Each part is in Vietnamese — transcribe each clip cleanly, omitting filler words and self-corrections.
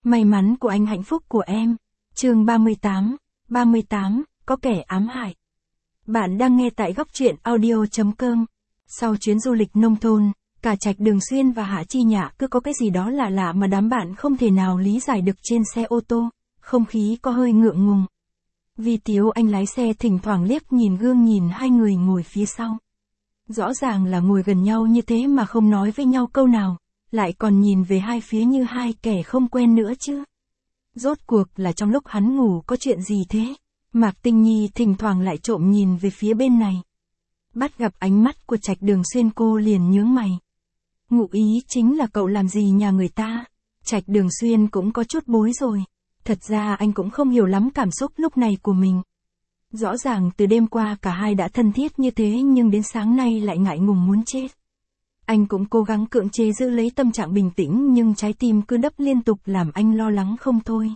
May mắn của anh, hạnh phúc của em. Chương 38, có kẻ ám hại. Bạn đang nghe tại góc truyện audio.com. Sau chuyến du lịch nông thôn, cả Trạch Đường Xuyên và Hạ Chi Nhạ cứ có cái gì đó lạ lạ mà đám bạn không thể nào lý giải được trên xe ô tô, không khí có hơi ngượng ngùng. Vi Tiếu Anh lái xe thỉnh thoảng liếc nhìn gương nhìn hai người ngồi phía sau. Rõ ràng là ngồi gần nhau như thế mà không nói với nhau câu nào, lại còn nhìn về hai phía như hai kẻ không quen nữa chứ. Rốt cuộc là trong lúc hắn ngủ có chuyện gì thế? Mạc Tinh Nhi thỉnh thoảng lại trộm nhìn về phía bên này. Bắt gặp ánh mắt của Trạch Đường Xuyên cô liền nhướng mày. Ngụ ý chính là cậu làm gì nhà người ta? Trạch Đường Xuyên cũng có chút bối rồi. Thật ra anh cũng không hiểu lắm cảm xúc lúc này của mình. Rõ ràng từ đêm qua cả hai đã thân thiết như thế nhưng đến sáng nay lại ngại ngùng muốn chết. Anh cũng cố gắng cưỡng chế giữ lấy tâm trạng bình tĩnh nhưng trái tim cứ đập liên tục làm anh lo lắng không thôi.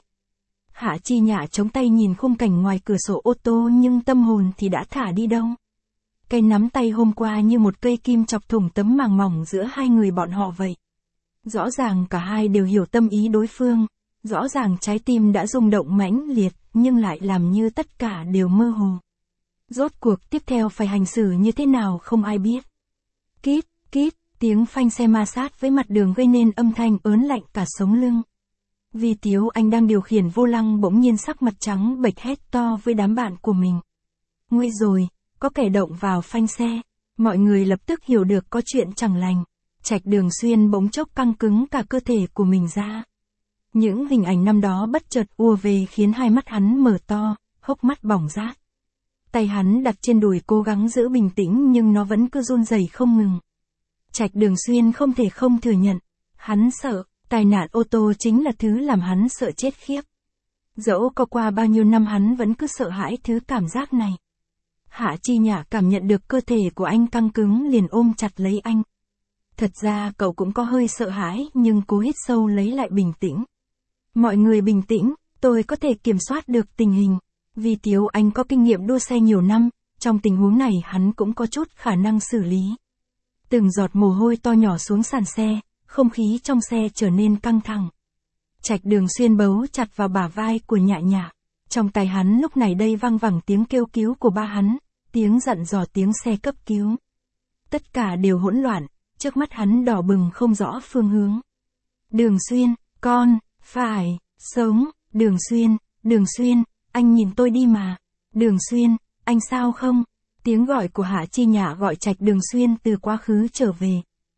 Hạ Chi Nhạ chống tay nhìn khung cảnh ngoài cửa sổ ô tô nhưng tâm hồn thì đã thả đi đâu. Cái nắm tay hôm qua như một cây kim chọc thủng tấm màng mỏng giữa hai người bọn họ vậy. Rõ ràng cả hai đều hiểu tâm ý đối phương, rõ ràng trái tim đã rung động mãnh liệt nhưng lại làm như tất cả đều mơ hồ. Rốt cuộc tiếp theo phải hành xử như thế nào không ai biết. Kít, kít, tiếng phanh xe ma sát với mặt đường gây nên âm thanh ớn lạnh cả sống lưng. Vi Tiếu Anh đang điều khiển vô lăng bỗng nhiên sắc mặt trắng bệch hét to với đám bạn của mình. Nguy rồi, có kẻ động vào phanh xe. Mọi người lập tức hiểu được có chuyện chẳng lành. Trạch Đường Xuyên bỗng chốc căng cứng cả cơ thể của mình ra. Những hình ảnh năm đó bất chợt ùa về khiến hai mắt hắn mở to, hốc mắt bỏng rát. Tay hắn đặt trên đùi cố gắng giữ bình tĩnh nhưng nó vẫn cứ run rẩy không ngừng. Trạch Đường Xuyên không thể không thừa nhận. Hắn sợ, tai nạn ô tô chính là thứ làm hắn sợ chết khiếp. Dẫu có qua bao nhiêu năm hắn vẫn cứ sợ hãi thứ cảm giác này. Hạ Chi Nhạ cảm nhận được cơ thể của anh căng cứng liền ôm chặt lấy anh. Thật ra cậu cũng có hơi sợ hãi nhưng cố hít sâu lấy lại bình tĩnh. Mọi người bình tĩnh, tôi có thể kiểm soát được tình hình. Vi Tiếu Anh có kinh nghiệm đua xe nhiều năm, trong tình huống này hắn cũng có chút khả năng xử lý. Từng giọt mồ hôi to nhỏ xuống sàn xe, không khí trong xe trở nên căng thẳng. Trạch Đường Xuyên bấu chặt vào bả vai của Nhạ Nhạ. Trong tai hắn lúc này đây vang vẳng tiếng kêu cứu của ba hắn, tiếng dặn dò tiếng xe cấp cứu. Tất cả đều hỗn loạn, trước mắt hắn đỏ bừng không rõ phương hướng. Đường Xuyên, con, phải, sống, Đường Xuyên, anh nhìn tôi đi mà. Đường Xuyên, anh sao không? Tiếng gọi của Hạ Chi Nhạ gọi Trạch Đường Xuyên từ quá khứ trở về.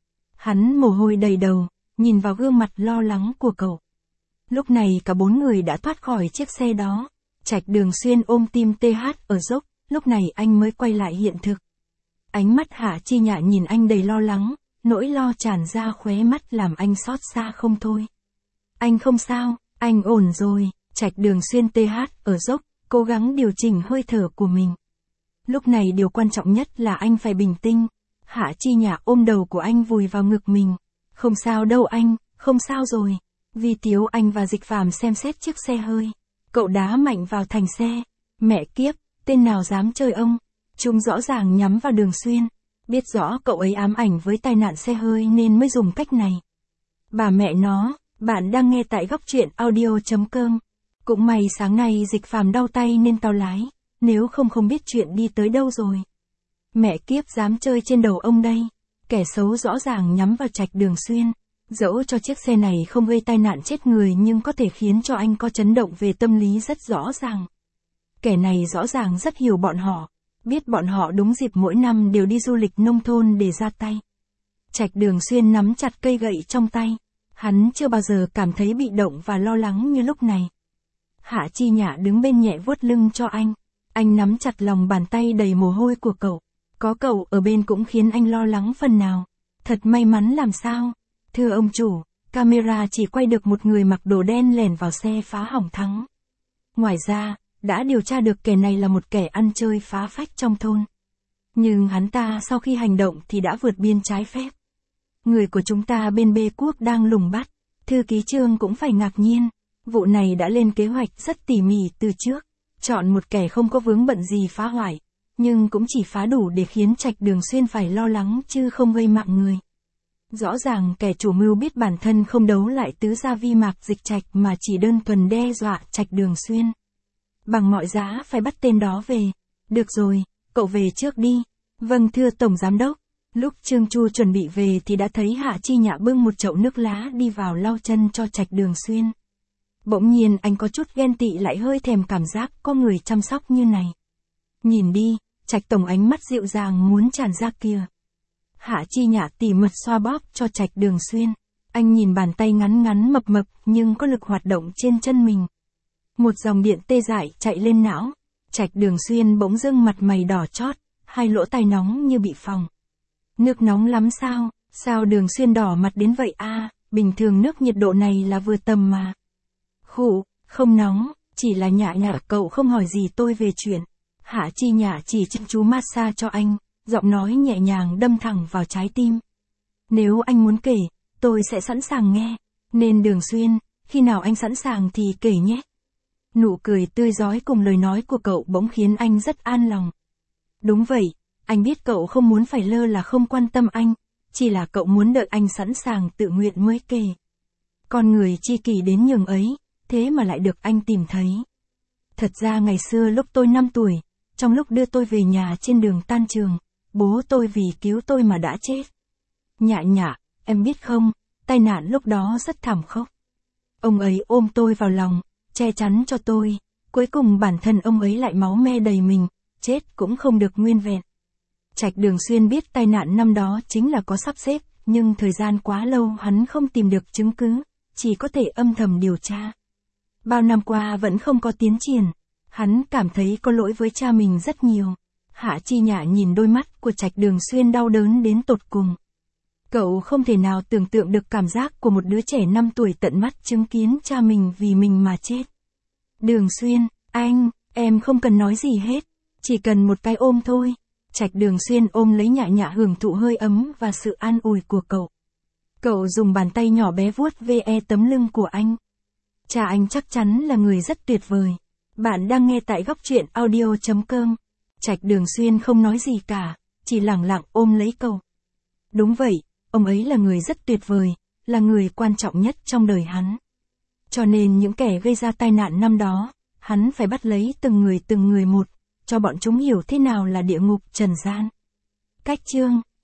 Hắn mồ hôi đầy đầu, nhìn vào gương mặt lo lắng của cậu. Lúc này cả bốn người đã thoát khỏi chiếc xe đó. Trạch Đường Xuyên ôm tim TH ở dốc, lúc này anh mới quay lại hiện thực. Ánh mắt Hạ Chi Nhạ nhìn anh đầy lo lắng, nỗi lo tràn ra khóe mắt làm anh xót xa không thôi. Anh không sao, anh ổn rồi. Trạch Đường Xuyên TH ở dốc, cố gắng điều chỉnh hơi thở của mình. Lúc này điều quan trọng nhất là anh phải bình tĩnh. Hạ Chi Nhạ ôm đầu của anh vùi vào ngực mình. Không sao đâu anh, không sao rồi. Vi Tiếu Anh và Dịch Phàm xem xét chiếc xe hơi. Cậu đá mạnh vào thành xe. Mẹ kiếp, tên nào dám chơi ông. Chúng rõ ràng nhắm vào Đường Xuyên. Biết rõ cậu ấy ám ảnh với tai nạn xe hơi nên mới dùng cách này. Bà mẹ nó, bạn đang nghe tại góc truyện audio.com. Cũng may sáng nay Dịch Phàm đau tay nên tao lái. Nếu không biết chuyện đi tới đâu rồi. Mẹ kiếp dám chơi trên đầu ông đây. Kẻ xấu rõ ràng nhắm vào Trạch Đường Xuyên. Dẫu cho chiếc xe này không gây tai nạn chết người nhưng có thể khiến cho anh có chấn động về tâm lý rất rõ ràng. Kẻ này rõ ràng rất hiểu bọn họ. Biết bọn họ đúng dịp mỗi năm đều đi du lịch nông thôn để ra tay. Trạch Đường Xuyên nắm chặt cây gậy trong tay. Hắn chưa bao giờ cảm thấy bị động và lo lắng như lúc này. Hạ Chi Nhạ đứng bên nhẹ vuốt lưng cho anh. Anh nắm chặt lòng bàn tay đầy mồ hôi của cậu. Có cậu ở bên cũng khiến anh lo lắng phần nào. Thật may mắn làm sao. Thưa ông chủ, camera chỉ quay được một người mặc đồ đen lẻn vào xe phá hỏng thắng. Ngoài ra, đã điều tra được kẻ này là một kẻ ăn chơi phá phách trong thôn. Nhưng hắn ta sau khi hành động thì đã vượt biên trái phép. Người của chúng ta bên B quốc đang lùng bắt. Thư ký Trương cũng phải ngạc nhiên. Vụ này đã lên kế hoạch rất tỉ mỉ từ trước. Chọn một kẻ không có vướng bận gì phá hoại. Nhưng cũng chỉ phá đủ để khiến Trạch Đường Xuyên phải lo lắng chứ không gây mạng người. Rõ ràng kẻ chủ mưu biết bản thân không đấu lại tứ gia Vi Mạc Dịch Trạch mà chỉ đơn thuần đe dọa Trạch Đường Xuyên. Bằng mọi giá phải bắt tên đó về. Được rồi, cậu về trước đi. Vâng thưa Tổng Giám Đốc. Lúc Trương Chu chuẩn bị về thì đã thấy Hạ Chi Nhạ bưng một chậu nước lá đi vào lau chân cho Trạch Đường Xuyên. Bỗng nhiên anh có chút ghen tị lại hơi thèm cảm giác có người chăm sóc như này. Nhìn đi, Trạch Tổng ánh mắt dịu dàng muốn tràn ra kìa. Hạ Chi Nhạ tỉ mật xoa bóp cho Trạch Đường Xuyên. Anh nhìn bàn tay ngắn ngắn mập mập nhưng có lực hoạt động trên chân mình. Một dòng điện tê dại chạy lên não. Trạch Đường Xuyên bỗng dưng mặt mày đỏ chót, hai lỗ tai nóng như bị phồng. Nước nóng lắm sao? Sao Đường Xuyên đỏ mặt đến vậy a? Bình thường nước nhiệt độ này là vừa tầm mà. Khụ, không nóng, chỉ là Nhạ Nhạ cậu không hỏi gì tôi về chuyện. Hạ Chi Nhạ chỉ chăm chú massage cho anh, giọng nói nhẹ nhàng đâm thẳng vào trái tim. Nếu anh muốn kể, tôi sẽ sẵn sàng nghe. Nên Đường Xuyên, khi nào anh sẵn sàng thì kể nhé. Nụ cười tươi rói cùng lời nói của cậu bỗng khiến anh rất an lòng. Đúng vậy, anh biết cậu không muốn phải lơ là không quan tâm anh, chỉ là cậu muốn đợi anh sẵn sàng tự nguyện mới kể. Con người chi kỷ đến nhường ấy, thế mà lại được anh tìm thấy. Thật ra ngày xưa lúc tôi 5 tuổi, trong lúc đưa tôi về nhà trên đường tan trường, bố tôi vì cứu tôi mà đã chết. Nhạ Nhạ, em biết không, tai nạn lúc đó rất thảm khốc. Ông ấy ôm tôi vào lòng, che chắn cho tôi, cuối cùng bản thân ông ấy lại máu me đầy mình, chết cũng không được nguyên vẹn. Trạch Đường Xuyên biết tai nạn năm đó chính là có sắp xếp, nhưng thời gian quá lâu hắn không tìm được chứng cứ, chỉ có thể âm thầm điều tra. Bao năm qua vẫn không có tiến triển, hắn cảm thấy có lỗi với cha mình rất nhiều. Hạ Chi Nhạ nhìn đôi mắt của Trạch Đường Xuyên đau đớn đến tột cùng. Cậu không thể nào tưởng tượng được cảm giác của một đứa trẻ 5 tuổi tận mắt chứng kiến cha mình vì mình mà chết. Đường Xuyên, em không cần nói gì hết, chỉ cần một cái ôm thôi. Trạch Đường Xuyên ôm lấy Nhạ Nhạ hưởng thụ hơi ấm và sự an ủi của cậu. Cậu dùng bàn tay nhỏ bé vuốt ve tấm lưng của anh. Cha anh chắc chắn là người rất tuyệt vời. Bạn đang nghe tại góc truyện audio.com. Trạch Đường Xuyên không nói gì cả, chỉ lẳng lặng ôm lấy cậu. Đúng vậy, ông ấy là người rất tuyệt vời, là người quan trọng nhất trong đời hắn. Cho nên những kẻ gây ra tai nạn năm đó, hắn phải bắt lấy từng người một, cho bọn chúng hiểu thế nào là địa ngục trần gian. Cách chương